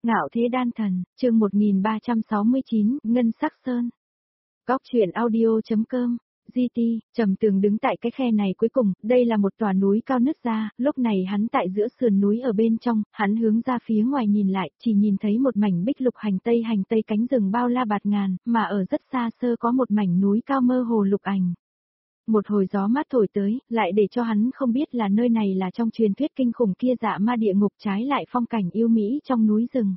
Ngạo Thế Đan Thần, chương 1369, Ngân Sắc Sơn. Góc truyện audio.com, GT, Trầm Tường đứng tại cái khe này cuối cùng, đây là một tòa núi cao nứt ra, lúc này hắn tại giữa sườn núi ở bên trong, hắn hướng ra phía ngoài nhìn lại, chỉ nhìn thấy một mảnh bích lục hành tây cánh rừng bao la bạt ngàn, mà ở rất xa xơ có một mảnh núi cao mơ hồ lục ảnh. Một hồi gió mát thổi tới, lại để cho hắn không biết là nơi này là trong truyền thuyết kinh khủng kia dạ ma địa ngục, trái lại phong cảnh yêu mỹ trong núi rừng.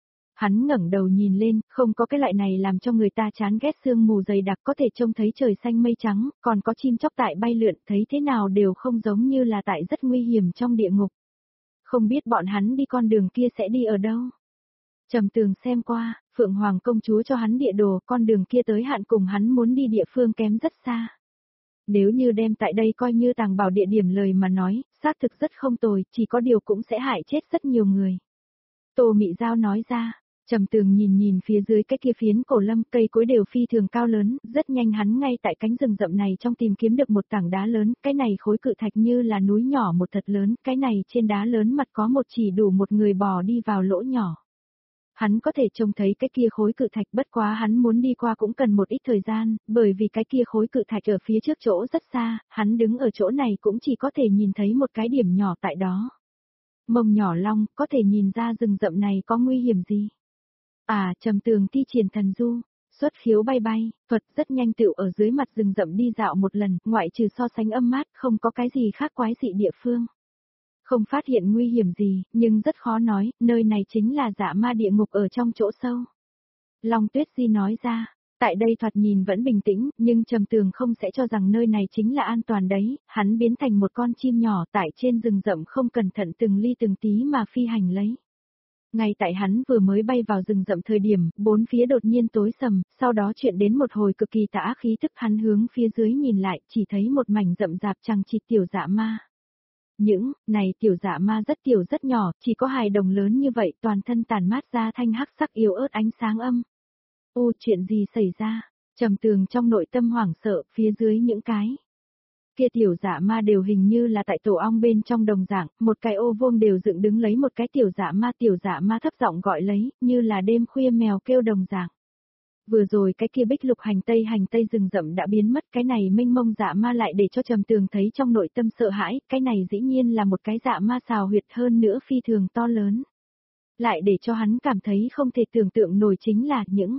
Hắn ngẩng đầu nhìn lên, không có cái loại này làm cho người ta chán ghét sương mù dày đặc, có thể trông thấy trời xanh mây trắng, còn có chim chóc tại bay lượn, thấy thế nào đều không giống như là tại rất nguy hiểm trong địa ngục. Không biết bọn hắn đi con đường kia sẽ đi ở đâu. Trầm Tường xem qua, Phượng Hoàng công chúa cho hắn địa đồ, con đường kia tới hạn cùng hắn muốn đi địa phương kém rất xa. Nếu như đem tại đây coi như tàng bảo địa điểm lời mà nói, xác thực rất không tồi, chỉ có điều cũng sẽ hại chết rất nhiều người. Tô Mị Giao nói ra. Trầm Tường nhìn phía dưới cái kia phiến cổ lâm, cây cối đều phi thường cao lớn, rất nhanh hắn ngay tại cánh rừng rậm này trong tìm kiếm được một tảng đá lớn, cái này khối cự thạch như là núi nhỏ một thật lớn, cái này trên đá lớn mặt có một chỉ đủ một người bò đi vào lỗ nhỏ. Hắn có thể trông thấy cái kia khối cự thạch, bất quá hắn muốn đi qua cũng cần một ít thời gian, bởi vì cái kia khối cự thạch ở phía trước chỗ rất xa, hắn đứng ở chỗ này cũng chỉ có thể nhìn thấy một cái điểm nhỏ tại đó. Mông nhỏ long, có thể nhìn ra rừng rậm này có nguy hiểm gì? Trầm Tường thi triển thần du, xuất khiếu bay, thuật rất nhanh tựu ở dưới mặt rừng rậm đi dạo một lần, ngoại trừ so sánh âm mát, không có cái gì khác quái dị địa phương. Không phát hiện nguy hiểm gì, nhưng rất khó nói, nơi này chính là dạ ma địa ngục ở trong chỗ sâu. Long Tuyết Di nói ra, tại đây thoạt nhìn vẫn bình tĩnh, nhưng Trầm Tường không sẽ cho rằng nơi này chính là an toàn đấy, hắn biến thành một con chim nhỏ tại trên rừng rậm không cẩn thận từng ly từng tí mà phi hành lấy. Ngay tại hắn vừa mới bay vào rừng rậm thời điểm, bốn phía đột nhiên tối sầm, sau đó chuyện đến một hồi cực kỳ tà khí tức, hắn hướng phía dưới nhìn lại, chỉ thấy một mảnh rậm rạp chằng chịt tiểu dạ ma. Những này tiểu dạ ma rất tiểu rất nhỏ, chỉ có hài đồng lớn như vậy, toàn thân tàn mát ra thanh hắc sắc yếu ớt ánh sáng âm. Chuyện gì xảy ra? Trầm Tường trong nội tâm hoảng sợ, phía dưới những cái kia tiểu dạ ma đều hình như là tại tổ ong bên trong đồng dạng, một cái ô vuông đều dựng đứng lấy một cái tiểu dạ ma thấp giọng gọi lấy, như là đêm khuya mèo kêu đồng dạng. Vừa rồi cái kia bích lục hành tây rừng rậm đã biến mất, cái này mênh mông dạ ma lại để cho Trầm Tường thấy trong nội tâm sợ hãi, cái này dĩ nhiên là một cái dạ ma xào huyệt, hơn nữa phi thường to lớn. Lại để cho hắn cảm thấy không thể tưởng tượng nổi chính là những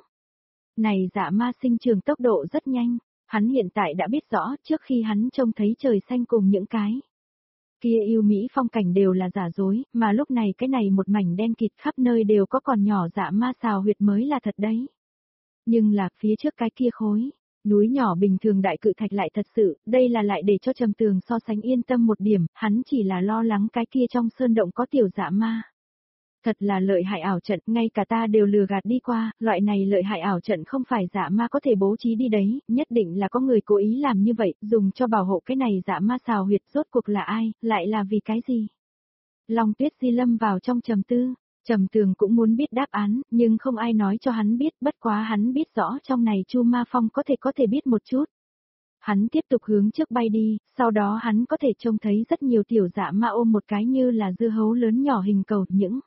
này dạ ma sinh trưởng tốc độ rất nhanh. Hắn hiện tại đã biết rõ, trước khi hắn trông thấy trời xanh cùng những cái kia yêu mỹ phong cảnh đều là giả dối, mà lúc này cái này một mảnh đen kịt khắp nơi đều có còn nhỏ dạ ma xào huyệt mới là thật đấy. Nhưng là phía trước cái kia khối núi nhỏ bình thường đại cự thạch lại thật sự, đây là lại để cho Trầm Tường so sánh yên tâm một điểm, hắn chỉ là lo lắng cái kia trong sơn động có tiểu dạ ma. Thật là lợi hại ảo trận, ngay cả ta đều lừa gạt đi qua, loại này lợi hại ảo trận không phải dạ ma có thể bố trí đi đấy, nhất định là có người cố ý làm như vậy, dùng cho bảo hộ cái này dạ ma xào huyệt, rốt cuộc là ai, lại là vì cái gì? Long Tuyết Di lâm vào trong trầm tư, Trầm Tường cũng muốn biết đáp án, nhưng không ai nói cho hắn biết, bất quá hắn biết rõ trong này Chu Ma Phong có thể biết một chút. Hắn tiếp tục hướng trước bay đi, sau đó hắn có thể trông thấy rất nhiều tiểu dạ ma ôm một cái như là dưa hấu lớn nhỏ hình cầu, những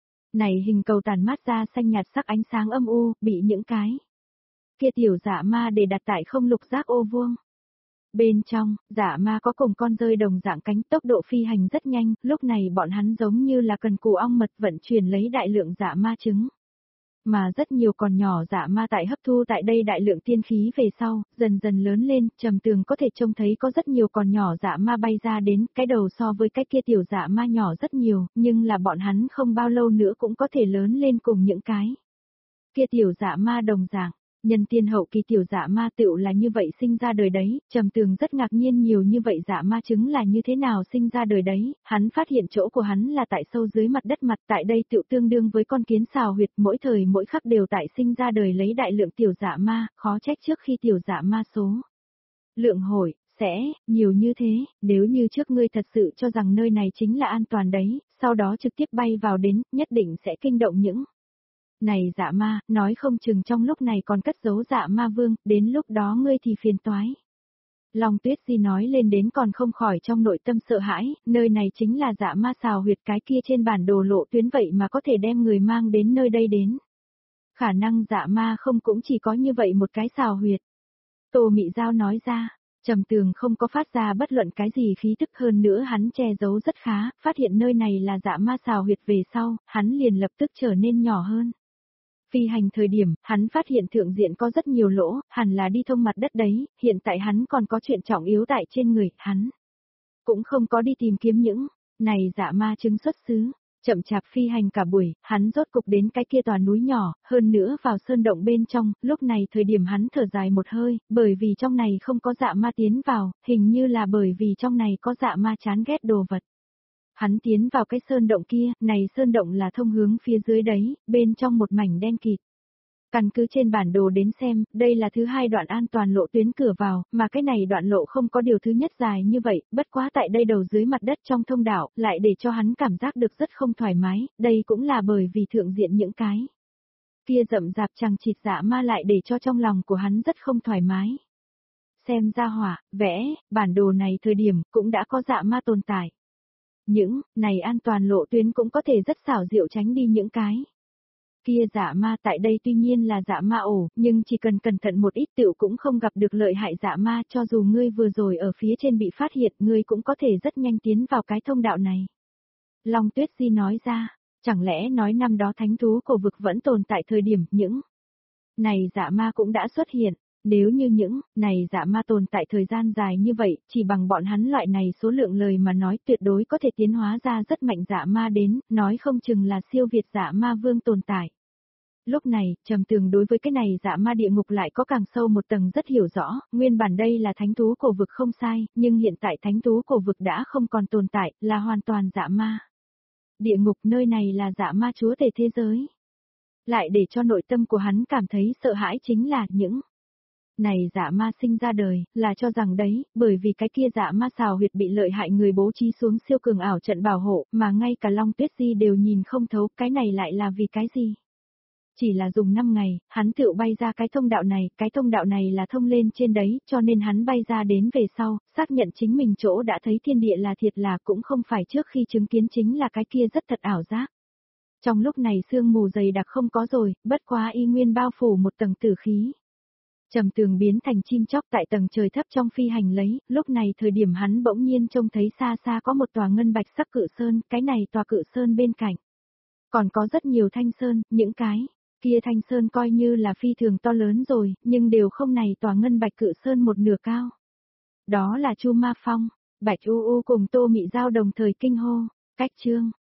này hình cầu tàn mát ra xanh nhạt sắc ánh sáng âm u, bị những cái kia tiểu dạ ma để đặt tại không lục giác ô vuông. Bên trong, dạ ma có cùng con rơi đồng dạng cánh, tốc độ phi hành rất nhanh, lúc này bọn hắn giống như là cần cù ong mật vận chuyển lấy đại lượng dạ ma trứng. Mà rất nhiều con nhỏ dạ ma tại hấp thu tại đây đại lượng tiên khí về sau, dần dần lớn lên, Trầm Tường có thể trông thấy có rất nhiều con nhỏ dạ ma bay ra đến, cái đầu so với cái kia tiểu dạ ma nhỏ rất nhiều, nhưng là bọn hắn không bao lâu nữa cũng có thể lớn lên cùng những cái kia tiểu dạ ma đồng dạng. Nhân tiên hậu kỳ tiểu dạ ma tựu là như vậy sinh ra đời đấy, Trầm Tường rất ngạc nhiên nhiều như vậy dạ ma trứng là như thế nào sinh ra đời đấy, hắn phát hiện chỗ của hắn là tại sâu dưới mặt đất mặt, tại đây tựu tương đương với con kiến xào huyệt, mỗi thời mỗi khắc đều tại sinh ra đời lấy đại lượng tiểu dạ ma, khó trách trước khi tiểu dạ ma số lượng hội sẽ nhiều như thế, nếu như trước ngươi thật sự cho rằng nơi này chính là an toàn đấy, sau đó trực tiếp bay vào đến, nhất định sẽ kinh động những này dạ ma, nói không chừng trong lúc này còn cất giấu dạ ma vương, đến lúc đó ngươi thì phiền toái. Long Tuyết Di nói lên đến còn không khỏi trong nội tâm sợ hãi, nơi này chính là Dạ Ma xào huyệt, cái kia trên bản đồ lộ tuyến vậy mà có thể đem người mang đến nơi đây đến. Khả năng Dạ Ma không cũng chỉ có như vậy một cái xào huyệt. Tô Mị Giao nói ra, Trầm Tường không có phát ra bất luận cái gì khí tức, hơn nữa hắn che giấu rất khá, phát hiện nơi này là Dạ Ma xào huyệt về sau, hắn liền lập tức trở nên nhỏ hơn. Phi hành thời điểm, hắn phát hiện thượng diện có rất nhiều lỗ, hẳn là đi thông mặt đất đấy, hiện tại hắn còn có chuyện trọng yếu tại trên người, hắn cũng không có đi tìm kiếm những này Dạ Ma chứng xuất xứ. Chậm chạp phi hành cả buổi, hắn rốt cục đến cái kia tòa núi nhỏ, hơn nữa vào sơn động bên trong, lúc này thời điểm hắn thở dài một hơi, bởi vì trong này không có Dạ Ma tiến vào, hình như là bởi vì trong này có Dạ Ma chán ghét đồ vật. Hắn tiến vào cái sơn động kia, này sơn động là thông hướng phía dưới đấy, bên trong một mảnh đen kịt. Căn cứ trên bản đồ đến xem, đây là thứ hai đoạn an toàn lộ tuyến cửa vào, mà cái này đoạn lộ không có điều thứ nhất dài như vậy, bất quá tại đây đầu dưới mặt đất trong thông đạo, lại để cho hắn cảm giác được rất không thoải mái, đây cũng là bởi vì thượng diện những cái kia rậm rạp chằng chịt Dạ Ma lại để cho trong lòng của hắn rất không thoải mái. Xem ra hỏa, vẽ, bản đồ này thời điểm cũng đã có Dạ Ma tồn tại. Những này an toàn lộ tuyến cũng có thể rất xảo diệu tránh đi những cái kia Dạ Ma, tại đây tuy nhiên là Dạ Ma ổ, nhưng chỉ cần cẩn thận một ít tựu cũng không gặp được lợi hại Dạ Ma, cho dù ngươi vừa rồi ở phía trên bị phát hiện, ngươi cũng có thể rất nhanh tiến vào cái thông đạo này. Long Tuyết Di nói ra, chẳng lẽ nói năm đó thánh thú cổ vực vẫn tồn tại thời điểm những này Dạ Ma cũng đã xuất hiện. Nếu như những này Dạ Ma tồn tại thời gian dài như vậy, chỉ bằng bọn hắn loại này số lượng lời mà nói tuyệt đối có thể tiến hóa ra rất mạnh Dạ Ma đến, nói không chừng là siêu việt Dạ Ma vương tồn tại. Lúc này, Trầm Tường đối với cái này Dạ Ma địa ngục lại có càng sâu một tầng rất hiểu rõ, nguyên bản đây là thánh thú cổ vực không sai, nhưng hiện tại thánh thú cổ vực đã không còn tồn tại, là hoàn toàn Dạ Ma. Địa ngục nơi này là Dạ Ma chúa tể thế giới. Lại để cho nội tâm của hắn cảm thấy sợ hãi chính là những này Dạ Ma sinh ra đời, là cho rằng đấy, bởi vì cái kia Dạ Ma xào huyệt bị lợi hại người bố trí xuống siêu cường ảo trận bảo hộ, mà ngay cả Long Tuyết Di đều nhìn không thấu, cái này lại là vì cái gì? Chỉ là dùng 5 ngày, hắn tựu bay ra cái thông đạo này là thông lên trên đấy, cho nên hắn bay ra đến về sau, xác nhận chính mình chỗ đã thấy thiên địa là thiệt là cũng không phải trước khi chứng kiến chính là cái kia rất thật ảo giác. Trong lúc này sương mù dày đặc không có rồi, bất quá y nguyên bao phủ một tầng tử khí. Trầm Tường biến thành chim chóc tại tầng trời thấp trong phi hành lấy, lúc này thời điểm hắn bỗng nhiên trông thấy xa xa có một tòa ngân bạch sắc cự sơn, cái này tòa cự sơn bên cạnh. Còn có rất nhiều thanh sơn, những cái kia thanh sơn coi như là phi thường to lớn rồi, nhưng đều không này tòa ngân bạch cự sơn một nửa cao. Đó là Chu Ma Phong, Bạch U U cùng Tô Mị Giao đồng thời kinh hô, cách chương.